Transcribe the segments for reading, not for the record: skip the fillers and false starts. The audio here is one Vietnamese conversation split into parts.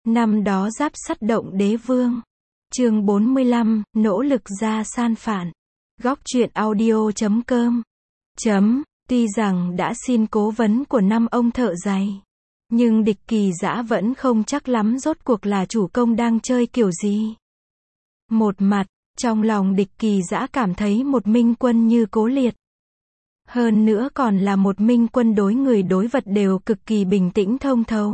Năm đó Giáp Sắt động Đế Vương. Chương 45, nỗ lực ra san phản. Góc truyện audio.com. Tuy rằng đã xin cố vấn của 5 ông thợ giày, nhưng Địch Kỳ Dã vẫn không chắc lắm rốt cuộc là chủ công đang chơi kiểu gì. Một mặt, trong lòng Địch Kỳ Dã cảm thấy một minh quân như Cố Liệt, hơn nữa còn là một minh quân đối người đối vật đều cực kỳ bình tĩnh thông thấu,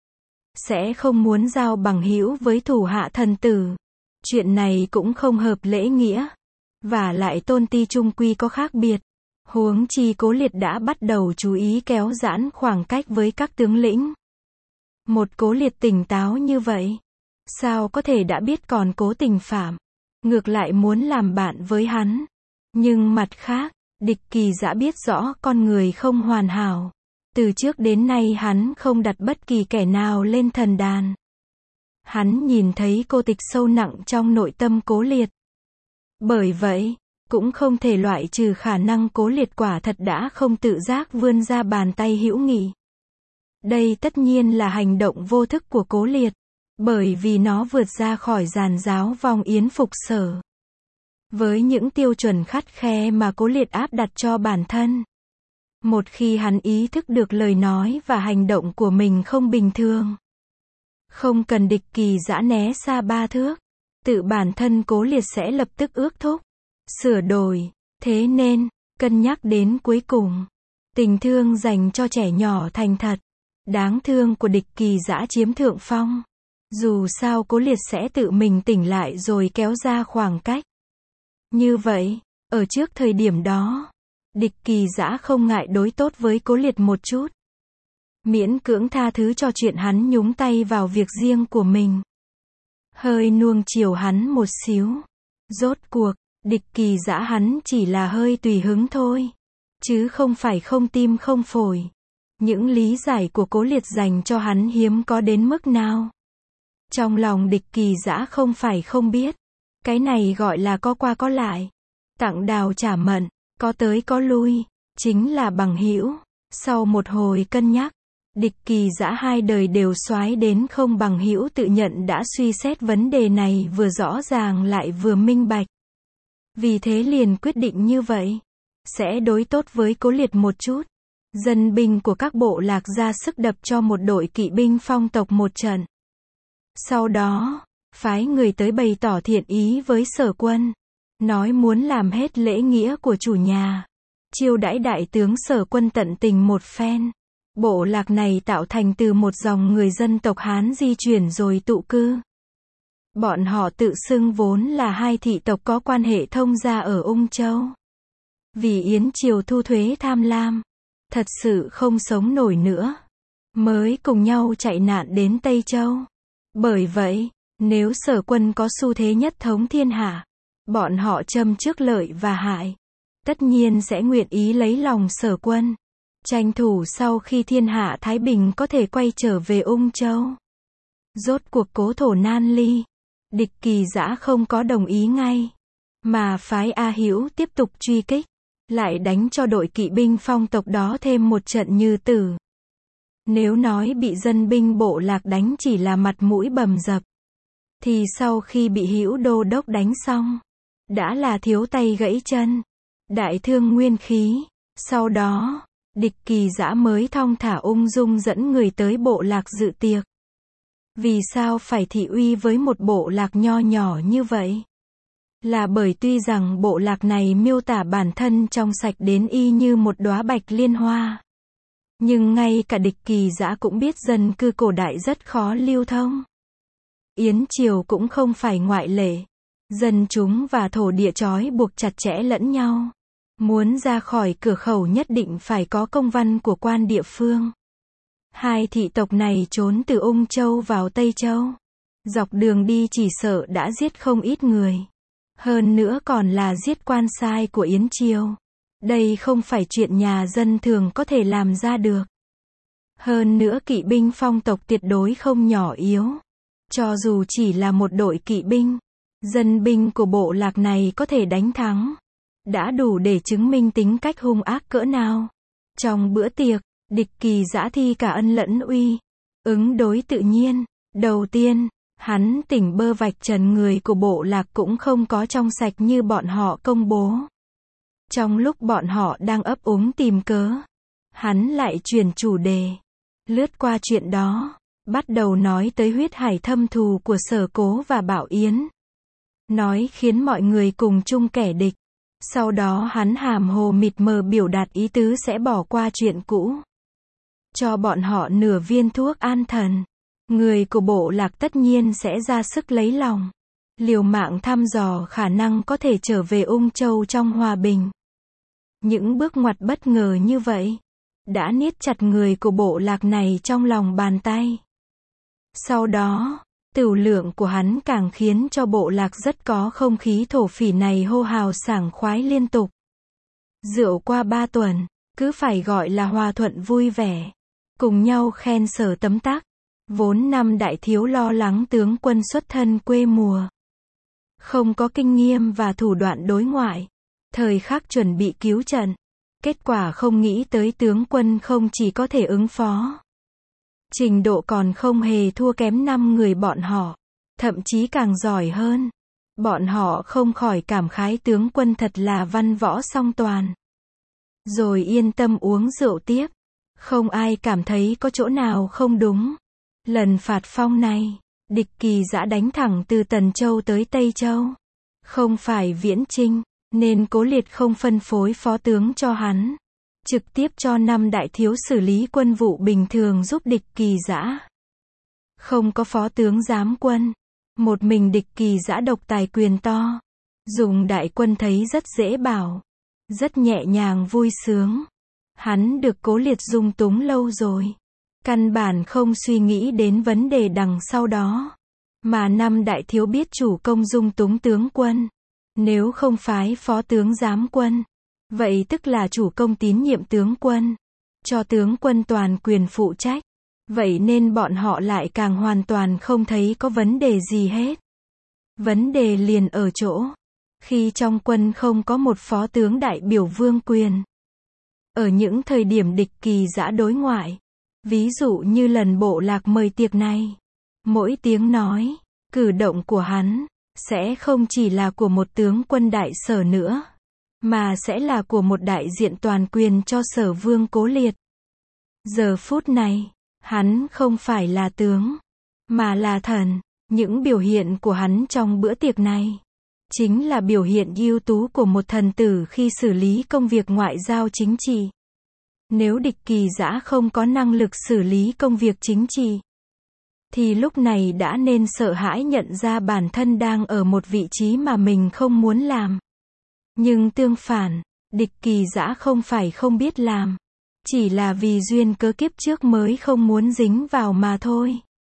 sẽ không muốn giao bằng hữu với thủ hạ thần tử. Chuyện này cũng không hợp lễ nghĩa, và lại tôn ti trung quy có khác biệt. Huống chi Cố Liệt đã bắt đầu chú ý kéo giãn khoảng cách với các tướng lĩnh. Một Cố Liệt tỉnh táo như vậy, sao có thể đã biết còn cố tình phạm, ngược lại muốn làm bạn với hắn. Nhưng mặt khác, Địch Kỳ Dã biết rõ con người không hoàn hảo. Từ trước đến nay hắn không đặt bất kỳ kẻ nào lên thần đàn. Hắn nhìn thấy cô tịch sâu nặng trong nội tâm Cố Liệt. Bởi vậy, cũng không thể loại trừ khả năng Cố Liệt quả thật đã không tự giác vươn ra bàn tay hữu nghị. Đây tất nhiên là hành động vô thức của Cố Liệt, bởi vì nó vượt ra khỏi giàn giáo vong yến phục sở. Với những tiêu chuẩn khắt khe mà Cố Liệt áp đặt cho bản thân, một khi hắn ý thức được lời nói và hành động của mình không bình thường, không cần Địch Kỳ Dã né xa 3 thước, tự bản thân Cố Liệt sẽ lập tức ước thúc, sửa đổi. Thế nên, cân nhắc đến cuối cùng, tình thương dành cho trẻ nhỏ thành thật, đáng thương của Địch Kỳ Dã chiếm thượng phong. Dù sao Cố Liệt sẽ tự mình tỉnh lại rồi kéo ra khoảng cách. Như vậy, ở trước thời điểm đó, Địch Kỳ Dã không ngại đối tốt với Cố Liệt một chút, miễn cưỡng tha thứ cho chuyện hắn nhúng tay vào việc riêng của mình, hơi nuông chiều hắn một xíu. Rốt cuộc, Địch Kỳ Dã hắn chỉ là hơi tùy hứng thôi, chứ không phải không tim không phổi. Những lý giải của Cố Liệt dành cho hắn hiếm có đến mức nào. Trong lòng Địch Kỳ Dã không phải không biết, cái này gọi là có qua có lại, tặng đào trả mận, có tới có lui, chính là bằng hữu. Sau một hồi cân nhắc, Địch Kỳ Dã hai đời đều soái đến không bằng hữu tự nhận đã suy xét vấn đề này vừa rõ ràng lại vừa minh bạch. Vì thế liền quyết định như vậy, sẽ đối tốt với Cố Liệt một chút. Dân binh của các bộ lạc ra sức đập cho một đội kỵ binh phong tộc một trận. Sau đó, phái người tới bày tỏ thiện ý với Sở Quân, nói muốn làm hết lễ nghĩa của chủ nhà, chiêu đãi đại tướng Sở Quân tận tình một phen. Bộ lạc này tạo thành từ một dòng người dân tộc Hán di chuyển rồi tụ cư. Bọn họ tự xưng vốn là hai thị tộc có quan hệ thông gia ở Ung Châu. Vì Yến Triều thu thuế tham lam, thật sự không sống nổi nữa, mới cùng nhau chạy nạn đến Tây Châu. Bởi vậy, nếu Sở Quân có xu thế nhất thống thiên hạ, bọn họ châm trước lợi và hại, tất nhiên sẽ nguyện ý lấy lòng Sở Quân, tranh thủ sau khi thiên hạ thái bình có thể quay trở về Ung Châu. Rốt cuộc cố thổ nan ly, Địch Kỳ Dã không có đồng ý ngay, mà phái A Hữu tiếp tục truy kích, lại đánh cho đội kỵ binh phong tộc đó thêm một trận như tử. Nếu nói bị dân binh bộ lạc đánh chỉ là mặt mũi bầm dập, thì sau khi bị Hữu đô đốc đánh xong, đã là thiếu tay gãy chân, đại thương nguyên khí. Sau đó, Địch Kỳ Dã mới thong thả ung dung dẫn người tới bộ lạc dự tiệc. Vì sao phải thị uy với một bộ lạc nho nhỏ như vậy? Là bởi tuy rằng bộ lạc này miêu tả bản thân trong sạch đến y như một đóa bạch liên hoa, nhưng ngay cả Địch Kỳ Dã cũng biết dân cư cổ đại rất khó lưu thông. Yến Triều cũng không phải ngoại lệ. Dân chúng và thổ địa trói buộc chặt chẽ lẫn nhau. Muốn ra khỏi cửa khẩu nhất định phải có công văn của quan địa phương. Hai thị tộc này trốn từ Ung Châu vào Tây Châu. Dọc đường đi chỉ sợ đã giết không ít người. Hơn nữa còn là giết quan sai của Yến Triều. Đây không phải chuyện nhà dân thường có thể làm ra được. Hơn nữa kỵ binh phong tộc tuyệt đối không nhỏ yếu. Cho dù chỉ là một đội kỵ binh, dân binh của bộ lạc này có thể đánh thắng, đã đủ để chứng minh tính cách hung ác cỡ nào. Trong bữa tiệc, Địch Kỳ Dã thi cả ân lẫn uy, ứng đối tự nhiên, Đầu tiên, hắn tỉnh bơ vạch trần người của bộ lạc cũng không có trong sạch như bọn họ công bố. Trong lúc bọn họ đang ấp úng tìm cớ, hắn lại chuyển chủ đề, lướt qua chuyện đó, bắt đầu nói tới huyết hải thâm thù của Sở Cố và Bảo Yến. Nói khiến mọi người cùng chung kẻ địch. Sau đó hắn hàm hồ mịt mờ biểu đạt ý tứ sẽ bỏ qua chuyện cũ. Cho bọn họ nửa viên thuốc an thần. Người của bộ lạc tất nhiên sẽ ra sức lấy lòng. Liều mạng thăm dò khả năng có thể trở về Ung Châu trong hòa bình. Những bước ngoặt bất ngờ như vậy đã niết chặt người của bộ lạc này trong lòng bàn tay. Sau đó, tửu lượng của hắn càng khiến cho bộ lạc rất có không khí thổ phỉ này hô hào sảng khoái liên tục. Rượu qua 3 tuần, cứ phải gọi là hòa thuận vui vẻ. Cùng nhau khen Sở Tấm Tắc. Vốn năm đại thiếu lo lắng tướng quân xuất thân quê mùa. Không có kinh nghiệm và thủ đoạn đối ngoại. Thời khắc chuẩn bị cứu trận. Kết quả không nghĩ tới tướng quân không chỉ có thể ứng phó. Trình độ còn không hề thua kém 5 người bọn họ. Thậm chí càng giỏi hơn. Bọn họ không khỏi cảm khái tướng quân thật là văn võ song toàn. Rồi yên tâm uống rượu tiếp. Không ai cảm thấy có chỗ nào không đúng. Lần phạt phong này, địch Kỳ Dã đánh thẳng từ Tần Châu tới Tây Châu. Không phải Viễn Chinh, nên Cố Liệt không phân phối phó tướng cho hắn. Trực tiếp cho 5 đại thiếu xử lý quân vụ bình thường giúp địch Kỳ Dã. Không có phó tướng giám quân. Một mình địch Kỳ Dã độc tài quyền to. Dùng đại quân thấy rất dễ bảo. Rất nhẹ nhàng vui sướng. Hắn được Cố Liệt dung túng lâu rồi. Căn bản không suy nghĩ đến vấn đề đằng sau đó. Mà 5 đại thiếu biết chủ công dung túng tướng quân. Nếu không phái phó tướng giám quân. Vậy tức là chủ công tín nhiệm tướng quân. Cho tướng quân toàn quyền phụ trách. Vậy nên bọn họ lại càng hoàn toàn không thấy có vấn đề gì hết. Vấn đề liền ở chỗ. Khi trong quân không có một phó tướng đại biểu vương quyền. Ở những thời điểm địch Kỳ Dã đối ngoại. Ví dụ như lần bộ lạc mời tiệc này. Mỗi tiếng nói, cử động của hắn, sẽ không chỉ là của một tướng quân đại Sở nữa. Mà sẽ là của một đại diện toàn quyền cho Sở Vương Cố Liệt. Giờ phút này, hắn không phải là tướng, mà là thần. Những biểu hiện của hắn trong bữa tiệc này, chính là biểu hiện ưu tú của một thần tử khi xử lý công việc ngoại giao chính trị. Nếu địch Kỳ Dã không có năng lực xử lý công việc chính trị, thì lúc này đã nên sợ hãi nhận ra bản thân đang ở một vị trí mà mình không muốn làm. Nhưng tương phản, địch Kỳ Dã không phải không biết làm. Chỉ là vì duyên cớ kiếp trước mới không muốn dính vào mà thôi.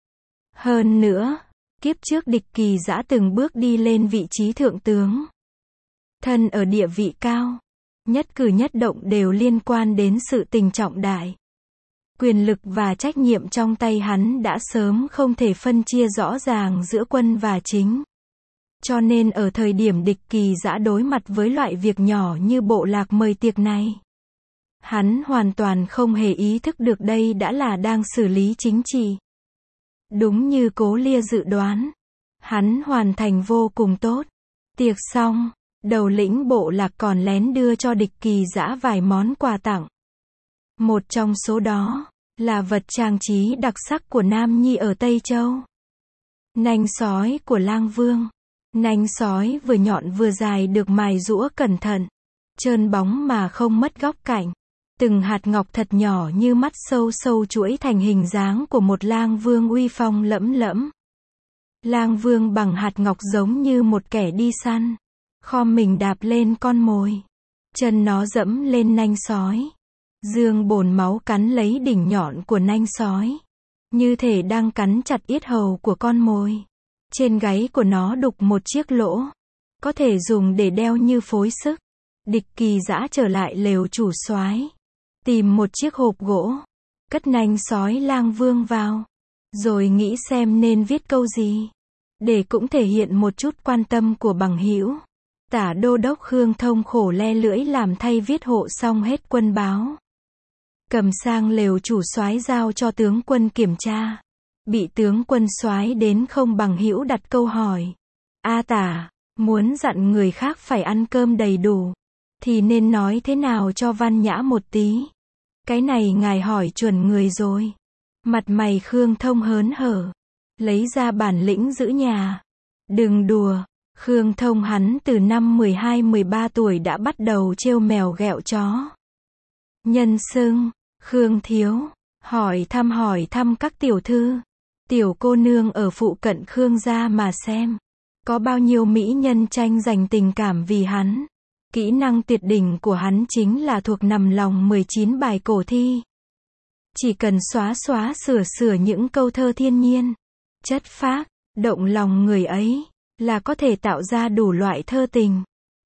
Hơn nữa, kiếp trước địch Kỳ Dã từng bước đi lên vị trí thượng tướng. Thân ở địa vị cao. Nhất cử nhất động đều liên quan đến sự tình trọng đại. Quyền lực và trách nhiệm trong tay hắn đã sớm không thể phân chia rõ ràng giữa quân và chính. Cho nên ở thời điểm địch Kỳ Dã đối mặt với loại việc nhỏ như bộ lạc mời tiệc này, hắn hoàn toàn không hề ý thức được đây đã là đang xử lý chính trị. Đúng như Cố Lia dự đoán, hắn hoàn thành vô cùng tốt. Tiệc xong, đầu lĩnh bộ lạc còn lén đưa cho địch Kỳ Dã vài món quà tặng. Một trong số đó là vật trang trí đặc sắc của Nam Nhi ở Tây Châu. Nanh sói của Lang Vương. Nanh sói vừa nhọn vừa dài được mài giũa cẩn thận, trơn bóng mà không mất góc cạnh. Từng hạt ngọc thật nhỏ như mắt sâu sâu chuỗi thành hình dáng của một lang vương uy phong lẫm lẫm. Lang Vương bằng hạt ngọc giống như một kẻ đi săn, khom mình đạp lên con mồi. Chân nó dẫm lên nanh sói. Dương bồn máu cắn lấy đỉnh nhọn của nanh sói, như thể đang cắn chặt yết hầu của con mồi. Trên gáy của nó đục một chiếc lỗ, có thể dùng để đeo như phối sức. Địch Kỳ Dã trở lại lều chủ soái, tìm một chiếc hộp gỗ, cất nanh sói Lang Vương vào, rồi nghĩ xem nên viết câu gì, để cũng thể hiện một chút quan tâm của bằng hữu. Tả đô đốc Khương Thông khổ le lưỡi làm thay viết hộ xong hết quân báo. Cầm sang lều chủ soái giao cho tướng quân kiểm tra. bị tướng quân soái đến không bằng hữu đặt câu hỏi. A Tả, muốn dặn người khác phải ăn cơm đầy đủ, thì nên nói thế nào cho văn nhã một tí. Cái này ngài hỏi chuẩn người rồi. Mặt mày Khương Thông hớn hở, lấy ra bản lĩnh giữ nhà. Đừng đùa, Khương Thông hắn từ năm 12-13 tuổi đã bắt đầu trêu mèo ghẹo chó. Nhân xưng, Khương thiếu, hỏi thăm các tiểu thư, tiểu cô nương ở phụ cận Khương gia mà xem. Có bao nhiêu mỹ nhân tranh giành tình cảm vì hắn. Kỹ năng tuyệt đỉnh của hắn chính là thuộc nằm lòng 19 bài cổ thi. Chỉ cần sửa những câu thơ thiên nhiên, chất phác, động lòng người ấy, là có thể tạo ra đủ loại thơ tình.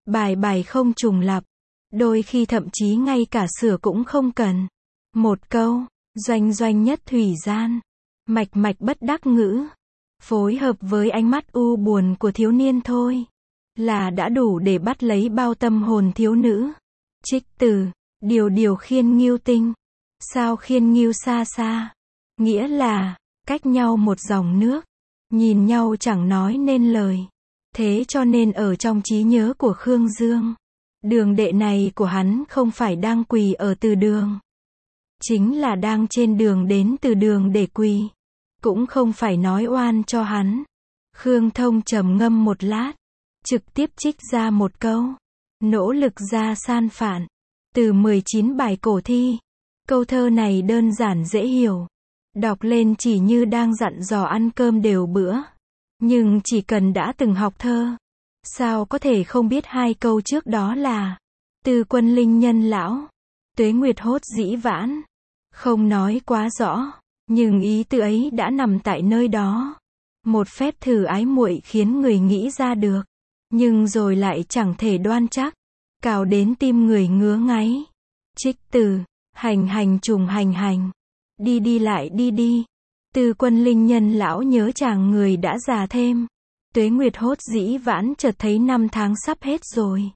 Bài không trùng lặp, đôi khi thậm chí ngay cả sửa cũng không cần. Một câu, doanh nhất thủy gian, mạch bất đắc ngữ, phối hợp với ánh mắt u buồn của thiếu niên thôi, là đã đủ để bắt lấy bao tâm hồn thiếu nữ. Trích từ, điều khiên nghiêu tinh, sao khiên nghiêu xa xa, nghĩa là, cách nhau một dòng nước, nhìn nhau chẳng nói nên lời. Thế cho nên ở trong trí nhớ của Khương Dương, đường đệ này của hắn không phải đang quỳ ở từ đường, chính là đang trên đường đến từ đường để quỳ. Cũng không phải nói oan cho hắn. Khương Thông trầm ngâm một lát, trực tiếp trích ra một câu. Nỗ lực ra san phản. Từ 19 bài cổ thi. Câu thơ này đơn giản dễ hiểu. Đọc lên chỉ như đang dặn dò ăn cơm đều bữa. Nhưng chỉ cần đã từng học thơ, sao có thể không biết hai câu trước đó là Tư quân linh nhân lão, tuế nguyệt hốt dĩ vãn. Không nói quá rõ, nhưng ý tứ ấy đã nằm tại nơi đó. Một phép thử ái muội khiến người nghĩ ra được, nhưng rồi lại chẳng thể đoan chắc, cào đến tim người ngứa ngáy. Trích từ, hành trùng hành, đi lại đi. Tư quân linh nhân lão nhớ chàng người đã già thêm. Tuế nguyệt hốt dĩ vãn chợt thấy năm tháng sắp hết rồi.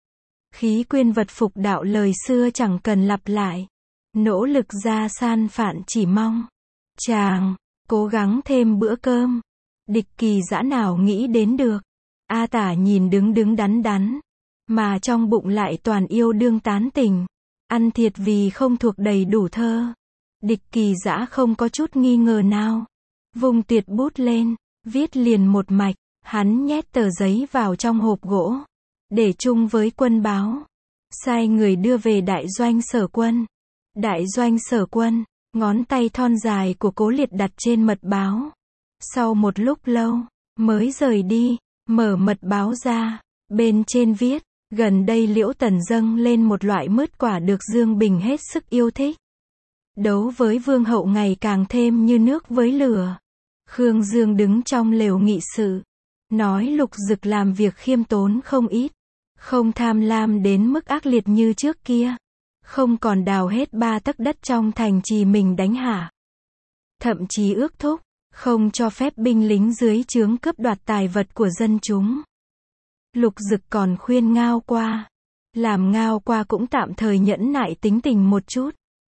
Khí quyên vật phục đạo lời xưa chẳng cần lặp lại. Nỗ lực ra san phản chỉ mong chàng cố gắng thêm bữa cơm. Địch Kỳ Dã nào nghĩ đến được. A Tả nhìn đứng đắn, mà trong bụng lại toàn yêu đương tán tình. Ăn thiệt vì không thuộc đầy đủ thơ. Địch Kỳ Dã không có chút nghi ngờ nào. Vung tuyệt bút lên, viết liền một mạch. Hắn nhét tờ giấy vào trong hộp gỗ, để chung với quân báo. Sai người đưa về đại doanh Sở Quân. Đại doanh Sở Quân, ngón tay thon dài của Cố Liệt đặt trên mật báo. Sau một lúc lâu, mới rời đi, mở mật báo ra. Bên trên viết, gần đây Liễu Tần dâng lên một loại mứt quả được Dương Bình hết sức yêu thích. Đấu với Vương hậu ngày càng thêm như nước với lửa. Khương Dương đứng trong lều nghị sự, nói Lục Dực làm việc khiêm tốn không ít, không tham lam đến mức ác liệt như trước kia, không còn đào hết 3 tấc đất trong thành trì mình đánh hạ. Thậm chí ước thúc, không cho phép binh lính dưới trướng cướp đoạt tài vật của dân chúng. Lục Dực còn khuyên Ngao Qua, làm Ngao Qua cũng tạm thời nhẫn nại tính tình một chút.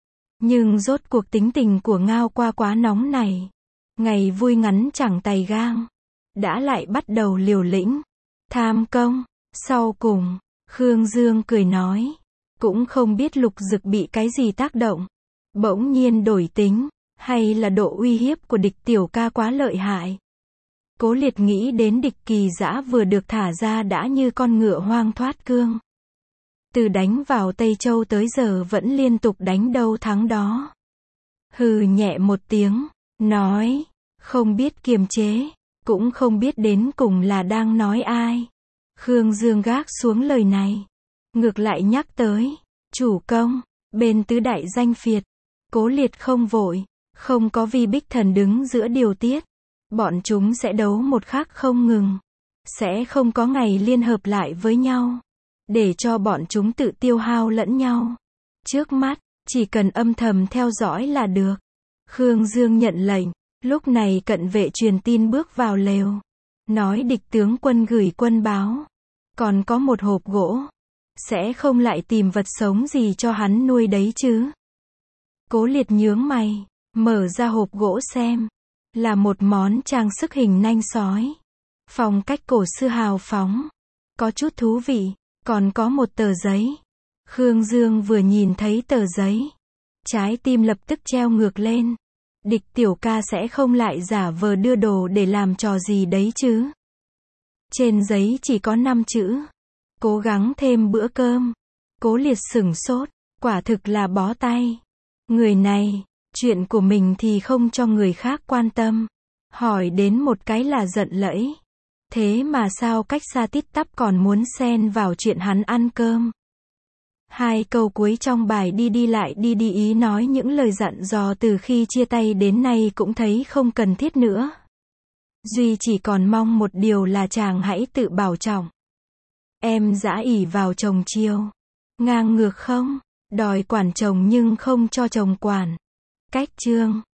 Nhưng rốt cuộc tính tình của Ngao Qua quá nóng này, ngày vui ngắn chẳng tày gang, đã lại bắt đầu liều lĩnh, tham công. Sau cùng, Khương Dương cười nói, cũng không biết Lục Dực bị cái gì tác động, bỗng nhiên đổi tính, hay là độ uy hiếp của địch tiểu ca quá lợi hại. Cố Liệt nghĩ đến Địch Kỳ Dã vừa được thả ra đã như con ngựa hoang thoát cương. Từ đánh vào Tây Châu tới giờ vẫn liên tục đánh đâu thắng đó. Hừ nhẹ một tiếng, nói, không biết kiềm chế, cũng không biết đến cùng là đang nói ai. Khương Dương gác xuống lời này, ngược lại nhắc tới, chủ công, bên tứ đại danh phiệt. Cố Liệt không vội, không có Vi Bích Thần đứng giữa điều tiết. Bọn chúng sẽ đấu một khắc không ngừng. Sẽ không có ngày liên hợp lại với nhau, để cho bọn chúng tự tiêu hao lẫn nhau. Trước mắt, chỉ cần âm thầm theo dõi là được. Khương Dương nhận lệnh, lúc này cận vệ truyền tin bước vào lều. Nói địch tướng quân gửi quân báo, còn có một hộp gỗ. Sẽ không lại tìm vật sống gì cho hắn nuôi đấy chứ. Cố Liệt nhướng mày, mở ra hộp gỗ xem. Là một món trang sức hình nanh sói. Phong cách cổ xưa hào phóng. Có chút thú vị. Còn có một tờ giấy. Khương Dương vừa nhìn thấy tờ giấy. Trái tim lập tức treo ngược lên. Địch tiểu ca sẽ không lại giả vờ đưa đồ để làm trò gì đấy chứ. Trên giấy chỉ có 5 chữ. Cố gắng thêm bữa cơm. Cố Liệt sửng sốt. Quả thực là bó tay. Người này, chuyện của mình thì không cho người khác quan tâm. Hỏi đến một cái là giận lẫy. Thế mà sao cách xa tít tắp còn muốn xen vào chuyện hắn ăn cơm. 2 câu cuối trong bài đi đi lại đi đi ý nói những lời dặn dò từ khi chia tay đến nay cũng thấy không cần thiết nữa. Duy chỉ còn mong một điều là chàng hãy tự bảo trọng. Em dã ỉ vào chồng chiêu. Ngang ngược không? Đòi quản chồng nhưng không cho chồng quản. Cách chương